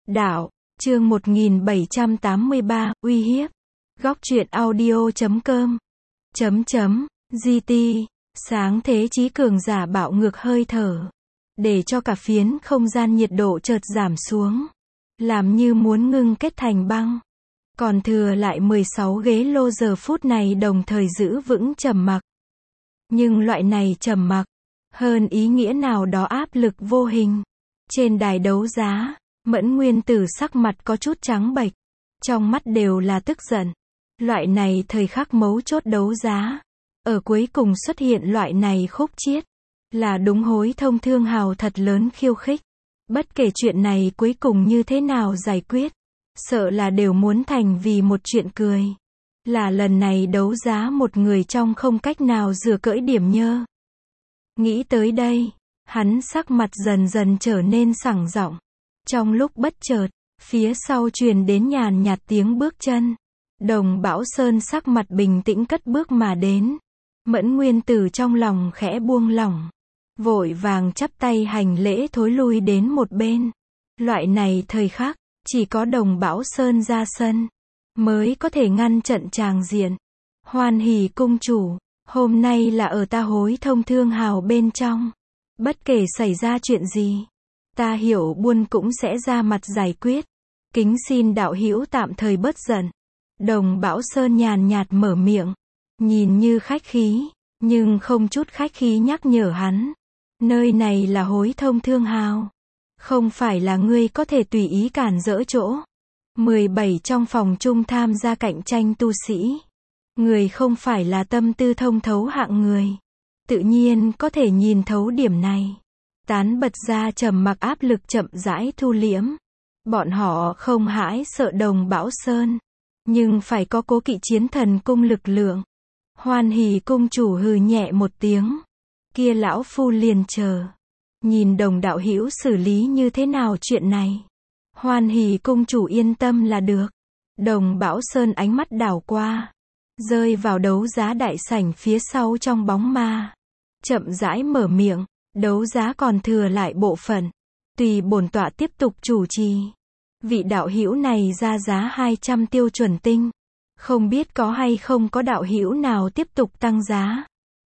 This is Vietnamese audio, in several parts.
Đạo, chương 1783, uy hiếp. Góc truyện audio.com. GT, sáng thế chí cường giả bạo ngược hơi thở. Để cho cả phiến không gian nhiệt độ chợt giảm xuống. Làm như muốn ngưng kết thành băng. Còn thừa lại 16 ghế lô giờ phút này đồng thời giữ vững trầm mặc. Nhưng loại này trầm mặc, hơn ý nghĩa nào đó áp lực vô hình. Trên đài đấu giá, Mẫn Nguyên Tử sắc mặt có chút trắng bệch, trong mắt đều là tức giận. Loại này thời khắc mấu chốt đấu giá, ở cuối cùng xuất hiện loại này khúc chiết, là đúng hối thông thương hào thật lớn khiêu khích. Bất kể chuyện này cuối cùng như thế nào giải quyết, sợ là đều muốn thành vì một chuyện cười. Là lần này đấu giá một người trong không cách nào rửa cỡi điểm nhơ. Nghĩ tới đây, hắn sắc mặt dần dần trở nên sảng giọng. Trong lúc bất chợt, phía sau truyền đến nhàn nhạt tiếng bước chân. Đồng Bảo Sơn sắc mặt bình tĩnh cất bước mà đến. Mẫn Nguyên Tử trong lòng khẽ buông lỏng, vội vàng chắp tay hành lễ thối lui đến một bên. Loại này thời khắc, chỉ có Đồng Bảo Sơn ra sân, mới có thể ngăn trận tràng diện. Hoan hỉ cung chủ, hôm nay là ở ta hối thông thương hào bên trong. Bất kể xảy ra chuyện gì, ta Hiểu Buôn cũng sẽ ra mặt giải quyết. Kính xin đạo hữu tạm thời bớt giận. Đồng Bảo Sơn nhàn nhạt mở miệng, nhìn như khách khí, nhưng không chút khách khí nhắc nhở hắn. Nơi này là hối thông thương hào, không phải là ngươi có thể tùy ý cản rỡ chỗ. 17 trong phòng chung tham gia cạnh tranh tu sĩ. Người không phải là tâm tư thông thấu hạng người. Tự nhiên có thể nhìn thấu điểm này. Tán bật ra trầm mặc áp lực chậm rãi thu liễm. Bọn họ không hãi sợ Đồng Bảo Sơn, nhưng phải có cố kỵ chiến thần cung lực lượng. Hoan hỉ cung chủ hừ nhẹ một tiếng. Kia lão phu liền chờ. Nhìn Đồng đạo hữu xử lý như thế nào chuyện này. Hoan hỉ cung chủ yên tâm là được. Đồng Bảo Sơn ánh mắt đảo qua, rơi vào đấu giá đại sảnh phía sau trong bóng ma. Chậm rãi mở miệng, đấu giá còn thừa lại bộ phận. Tùy bổn tọa tiếp tục chủ trì. Vị đạo hữu này ra giá 200 tiêu chuẩn tinh. Không biết có hay không có đạo hữu nào tiếp tục tăng giá.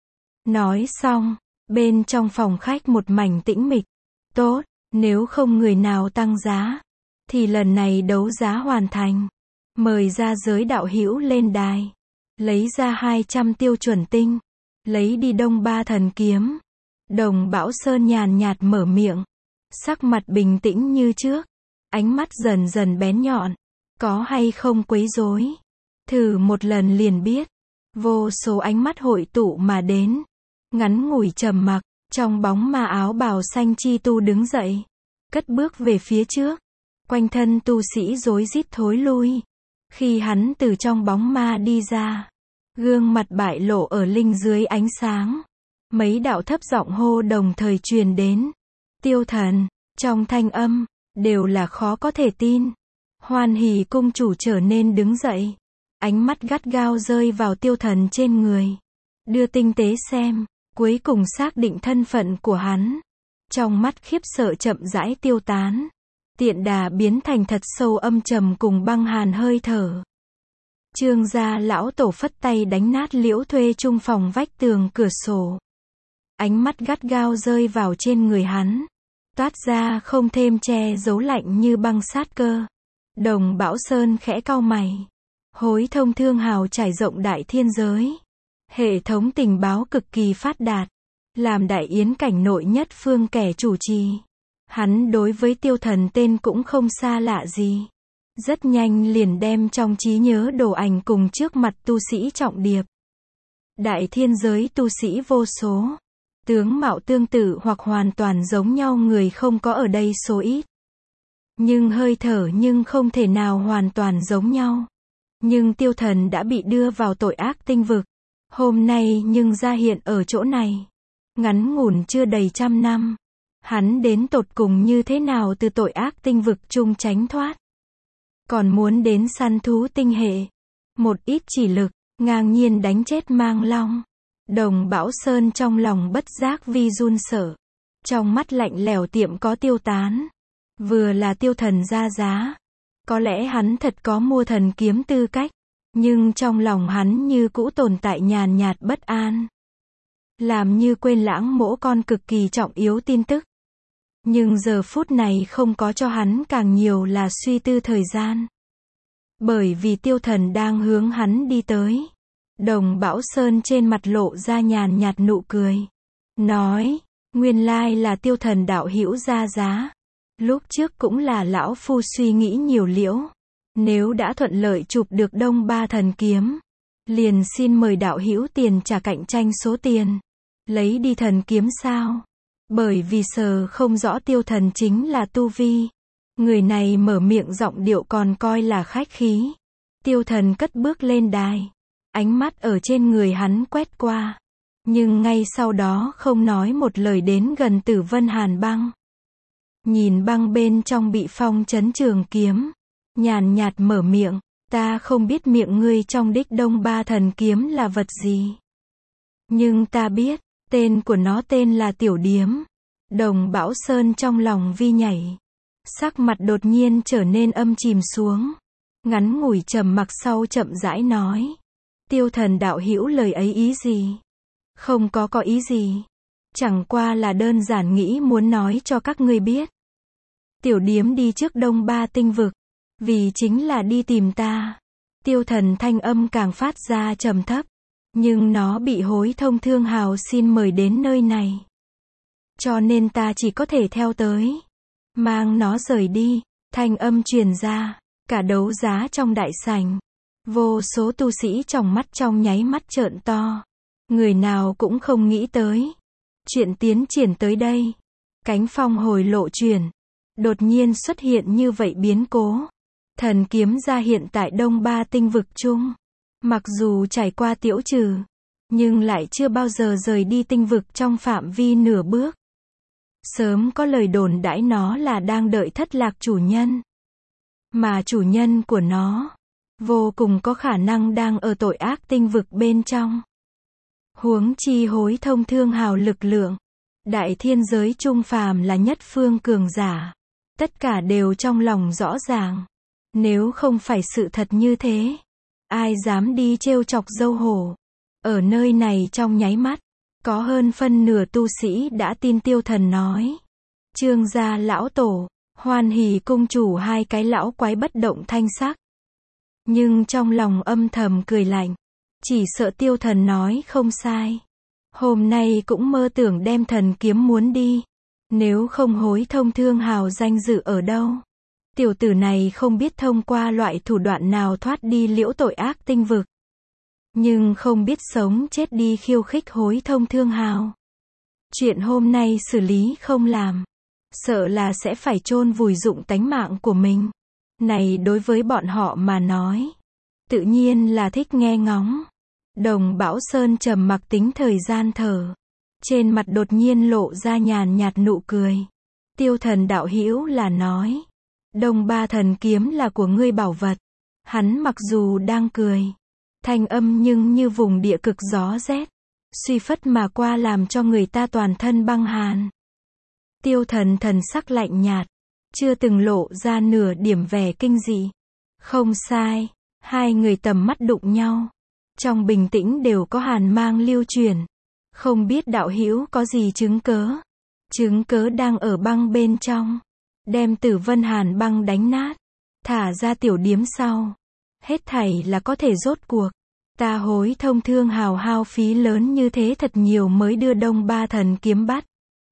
Nói xong, bên trong phòng khách một mảnh tĩnh mịch. Tốt, nếu không người nào tăng giá, thì lần này đấu giá hoàn thành. Mời ra giới đạo hữu lên đài. Lấy ra 200 tiêu chuẩn tinh. Lấy đi Đông Ba Thần Kiếm. Đồng Bảo Sơn nhàn nhạt mở miệng. Sắc mặt bình tĩnh như trước. Ánh mắt dần dần bén nhọn. Có hay không quấy rối? Thử một lần liền biết. Vô số ánh mắt hội tụ mà đến. Ngắn ngủi trầm mặc. Trong bóng ma áo bào xanh chi tu đứng dậy. Cất bước về phía trước. Quanh thân tu sĩ rối rít thối lui. Khi hắn từ trong bóng ma đi ra, gương mặt bại lộ ở linh dưới ánh sáng. Mấy đạo thấp giọng hô đồng thời truyền đến. Tiêu thần, trong thanh âm, đều là khó có thể tin. Hoan hỉ cung chủ trở nên đứng dậy. Ánh mắt gắt gao rơi vào tiêu thần trên người. Đưa tinh tế xem, cuối cùng xác định thân phận của hắn. Trong mắt khiếp sợ chậm rãi tiêu tán. Tiện đà biến thành thật sâu âm trầm cùng băng hàn hơi thở. Trương gia lão tổ phất tay đánh nát Liễu Thuê trung phòng vách tường cửa sổ. Ánh mắt gắt gao rơi vào trên người hắn. Toát ra không thêm che giấu lạnh như băng sát cơ. Đồng Bảo Sơn khẽ cau mày. Hối thông thương hào trải rộng đại thiên giới. Hệ thống tình báo cực kỳ phát đạt. Làm đại yến cảnh nội nhất phương kẻ chủ trì. Hắn đối với tiêu thần tên cũng không xa lạ gì. Rất nhanh liền đem trong trí nhớ đồ ảnh cùng trước mặt tu sĩ trọng điệp. Đại thiên giới tu sĩ vô số. Tướng mạo tương tự hoặc hoàn toàn giống nhau người không có ở đây số ít. Nhưng hơi thở nhưng không thể nào hoàn toàn giống nhau. Nhưng tiêu thần đã bị đưa vào tội ác tinh vực. Hôm nay nhưng ra hiện ở chỗ này. Ngắn ngủn chưa đầy trăm năm. Hắn đến tột cùng như thế nào từ tội ác tinh vực chung tránh thoát. Còn muốn đến săn thú tinh hệ. Một ít chỉ lực, ngang nhiên đánh chết Mang Long. Đồng Bảo Sơn trong lòng bất giác vi run sợ. Trong mắt lạnh lẽo tiệm có tiêu tán. Vừa là tiêu thần ra giá. Có lẽ hắn thật có mua thần kiếm tư cách. Nhưng trong lòng hắn như cũ tồn tại nhàn nhạt bất an. Làm như quên lãng mỗ con cực kỳ trọng yếu tin tức. Nhưng giờ phút này không có cho hắn càng nhiều là suy tư thời gian. Bởi vì tiêu thần đang hướng hắn đi tới. Đồng Bảo Sơn trên mặt lộ ra nhàn nhạt nụ cười. Nói, nguyên lai là tiêu thần đạo hữu ra giá. Lúc trước cũng là lão phu suy nghĩ nhiều liễu. Nếu đã thuận lợi chụp được Đông Ba thần kiếm, liền xin mời đạo hữu tiền trả cạnh tranh số tiền. Lấy đi thần kiếm sao? Bởi vì sờ không rõ tiêu thần chính là tu vi. Người này mở miệng giọng điệu còn coi là khách khí. Tiêu thần cất bước lên đài. Ánh mắt ở trên người hắn quét qua. Nhưng ngay sau đó không nói một lời đến gần Tử Vân Hàn Băng. Nhìn băng bên trong bị phong chấn trường kiếm. Nhàn nhạt mở miệng. Ta không biết miệng ngươi trong đích Đông Ba thần kiếm là vật gì. Nhưng ta biết, tên của nó tên là Tiểu Điếm. Đồng Bảo Sơn trong lòng vi nhảy. Sắc mặt đột nhiên trở nên âm chìm xuống. Ngắn ngủi trầm mặc sau chậm rãi nói. Tiêu thần đạo hữu lời ấy ý gì? Không có ý gì. Chẳng qua là đơn giản nghĩ muốn nói cho các ngươi biết. Tiểu Điếm đi trước Đông Ba tinh vực. Vì chính là đi tìm ta. Tiêu thần thanh âm càng phát ra trầm thấp. Nhưng nó bị Hối Thông Thương Hào xin mời đến nơi này. Cho nên ta chỉ có thể theo tới. Mang nó rời đi. Thanh âm truyền ra. Cả đấu giá trong đại sảnh. Vô số tu sĩ trong mắt trong nháy mắt trợn to. Người nào cũng không nghĩ tới. Chuyện tiến triển tới đây. Cánh phong hồi lộ chuyển. Đột nhiên xuất hiện như vậy biến cố. Thần kiếm ra hiện tại Đông Ba tinh vực chung. Mặc dù trải qua tiễu trừ. Nhưng lại chưa bao giờ rời đi tinh vực trong phạm vi nửa bước. Sớm có lời đồn đãi nó là đang đợi thất lạc chủ nhân. Mà chủ nhân của nó. Vô cùng có khả năng đang ở tội ác tinh vực bên trong. Huống chi Hối Thông Thương Hào lực lượng. Đại thiên giới trung phàm là nhất phương cường giả. Tất cả đều trong lòng rõ ràng. Nếu không phải sự thật như thế. Ai dám đi trêu chọc dâu hổ. Ở nơi này trong nháy mắt. Có hơn phân nửa tu sĩ đã tin tiêu thần nói. Trương gia lão tổ. Hoan Hỷ cung chủ hai cái lão quái bất động thanh sắc. Nhưng trong lòng âm thầm cười lạnh. Chỉ sợ tiêu thần nói không sai. Hôm nay cũng mơ tưởng đem thần kiếm muốn đi. Nếu không Hối Thông Thương Hào danh dự ở đâu. Tiểu tử này không biết thông qua loại thủ đoạn nào thoát đi liễu tội ác tinh vực. Nhưng không biết sống chết đi khiêu khích Hối Thông Thương Hào. Chuyện hôm nay xử lý không làm. Sợ là sẽ phải chôn vùi dụng tánh mạng của mình. Này đối với bọn họ mà nói. Tự nhiên là thích nghe ngóng. Đồng Bảo Sơn trầm mặc tính thời gian thở. Trên mặt đột nhiên lộ ra nhàn nhạt nụ cười. Tiêu thần đạo hữu là nói. Đông Ba thần kiếm là của ngươi bảo vật. Hắn mặc dù đang cười. Thanh âm nhưng như vùng địa cực gió rét. Suy phất mà qua làm cho người ta toàn thân băng hàn. Tiêu thần thần sắc lạnh nhạt. Chưa từng lộ ra nửa điểm vẻ kinh dị. Không sai. Hai người tầm mắt đụng nhau. Trong bình tĩnh đều có hàn mang lưu truyền. Không biết đạo hữu có gì chứng cớ. Chứng cớ đang ở băng bên trong. Đem Tử Vân Hàn Băng đánh nát. Thả ra Tiểu Điếm sau. Hết thảy là có thể rốt cuộc. Ta Hối Thông Thương Hào hao phí lớn như thế thật nhiều mới đưa Đông Ba thần kiếm bắt.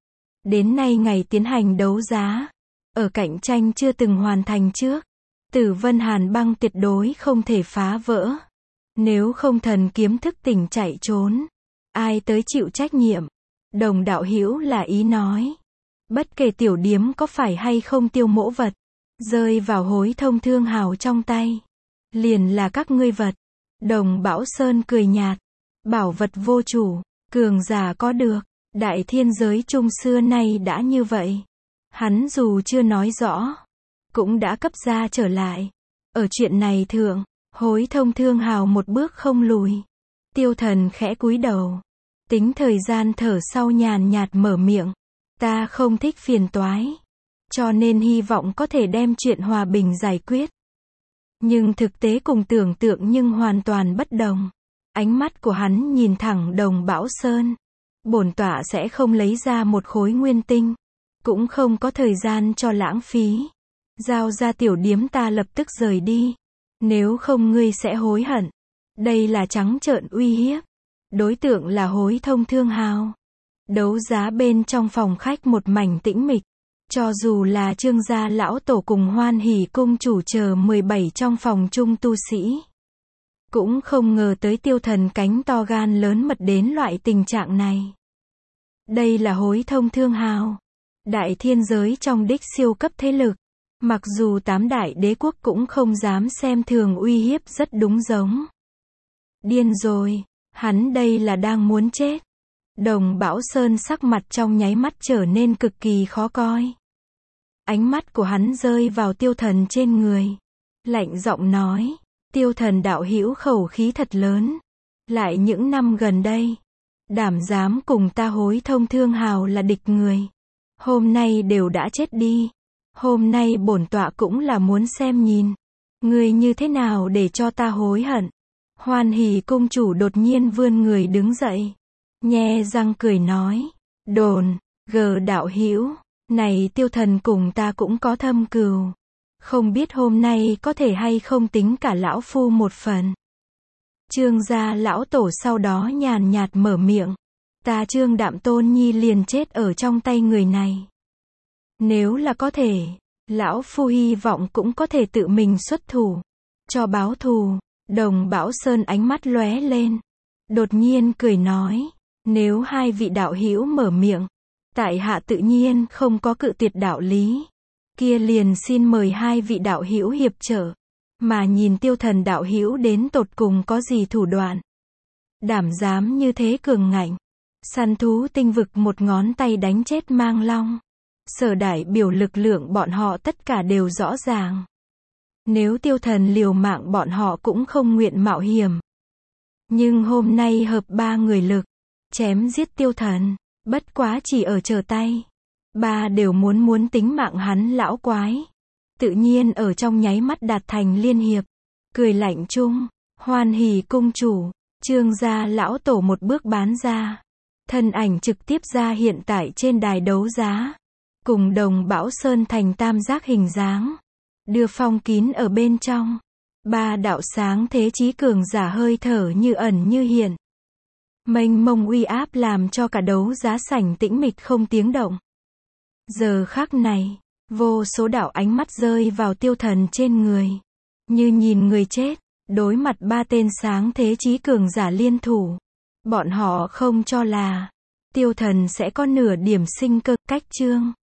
Đến nay ngày tiến hành đấu giá. Ở cạnh tranh chưa từng hoàn thành trước. Tử Vân Hàn Băng tuyệt đối không thể phá vỡ. Nếu không thần kiếm thức tỉnh chạy trốn. Ai tới chịu trách nhiệm. Đồng đạo hữu là ý nói. Bất kể Tiểu Điếm có phải hay không tiêu mỗ vật. Rơi vào Hối Thông Thương Hào trong tay. Liền là các ngươi vật. Đồng Bảo Sơn cười nhạt. Bảo vật vô chủ. Cường giả có được. Đại thiên giới trung xưa nay đã như vậy. Hắn dù chưa nói rõ. Cũng đã cấp ra trở lại. Ở chuyện này thượng. Hối Thông Thương Hào một bước không lùi. Tiêu thần khẽ cúi đầu. Tính thời gian thở sau nhàn nhạt mở miệng. Ta không thích phiền toái. cho nên hy vọng có thể đem chuyện hòa bình giải quyết. Nhưng thực tế cùng tưởng tượng nhưng hoàn toàn bất đồng. Ánh mắt của hắn nhìn thẳng Đồng Bão Sơn. Bổn tọa sẽ không lấy ra một khối nguyên tinh, cũng không có thời gian cho lãng phí. Giao ra tiểu điếm ta lập tức rời đi. Nếu không ngươi sẽ hối hận. Đây là trắng trợn uy hiếp. Đối tượng là Hối Thông Thương Hào. Đấu giá bên trong phòng khách một mảnh tĩnh mịch. Cho dù là Trương gia lão tổ cùng Hoan Hỷ cung chủ chờ 17 trong phòng chung tu sĩ, cũng không ngờ tới Tiêu Thần cánh to gan lớn mật đến loại tình trạng này. Đây là Hối Thông Thương Hào, đại thiên giới trong đích siêu cấp thế lực. Mặc dù 8 đại đế quốc cũng không dám xem thường uy hiếp rất đúng giống. Điên rồi, hắn đây là đang muốn chết. Đồng Bão Sơn sắc mặt trong nháy mắt trở nên cực kỳ khó coi. Ánh mắt của hắn rơi vào Tiêu Thần trên người. Lạnh giọng nói, Tiêu Thần đạo hữu khẩu khí thật lớn. Lại những năm gần đây, đảm dám cùng ta Hối Thông Thương Hào là địch người. Hôm nay đều đã chết đi. Hôm nay bổn tọa cũng là muốn xem nhìn. Ngươi như thế nào để cho ta hối hận. Hoan Hỷ cung chủ đột nhiên vươn người đứng dậy. Nhe răng cười nói. Đồn, gờ đạo hữu. Này Tiêu Thần cùng ta cũng có thâm cừu. Không biết hôm nay có thể hay không tính cả lão phu một phần. Trương gia lão tổ sau đó nhàn nhạt mở miệng. Ta Trương Đạm Tôn Nhi liền chết ở trong tay người này. Nếu là có thể, lão phu hy vọng cũng có thể tự mình xuất thủ. Cho báo thù. Đồng Bão Sơn ánh mắt lóe lên. Đột nhiên cười nói. Nếu hai vị đạo hữu mở miệng, tại hạ tự nhiên không có cự tuyệt đạo lý. Kia liền xin mời hai vị đạo hữu hiệp trợ. Mà nhìn Tiêu Thần đạo hữu đến tột cùng có gì thủ đoạn. Đảm dám như thế cường ngạnh. Săn thú tinh vực một ngón tay đánh chết Mang Long. Sở đại biểu lực lượng bọn họ tất cả đều rõ ràng. Nếu Tiêu Thần liều mạng bọn họ cũng không nguyện mạo hiểm. Nhưng hôm nay hợp ba người lực. Chém giết Tiêu Thần. Bất quá chỉ ở chờ tay. Ba đều muốn tính mạng hắn lão quái. Tự nhiên ở trong nháy mắt đạt thành liên hiệp. Cười lạnh chung. Hoan Hỷ cung chủ. Trương gia lão tổ một bước bán ra. Thân ảnh trực tiếp ra hiện tại trên đài đấu giá. Cùng Đồng Bão Sơn thành tam giác hình dáng. Đưa phong kín ở bên trong. Ba đạo sáng thế chí cường giả hơi thở như ẩn như hiện. Mênh mông uy áp làm cho cả đấu giá sảnh tĩnh mịch không tiếng động. Giờ khắc này, vô số đạo ánh mắt rơi vào Tiêu Thần trên người. Như nhìn người chết, đối mặt ba tên sáng thế chí cường giả liên thủ. Bọn họ không cho là Tiêu Thần sẽ có nửa điểm sinh cơ. Cách chương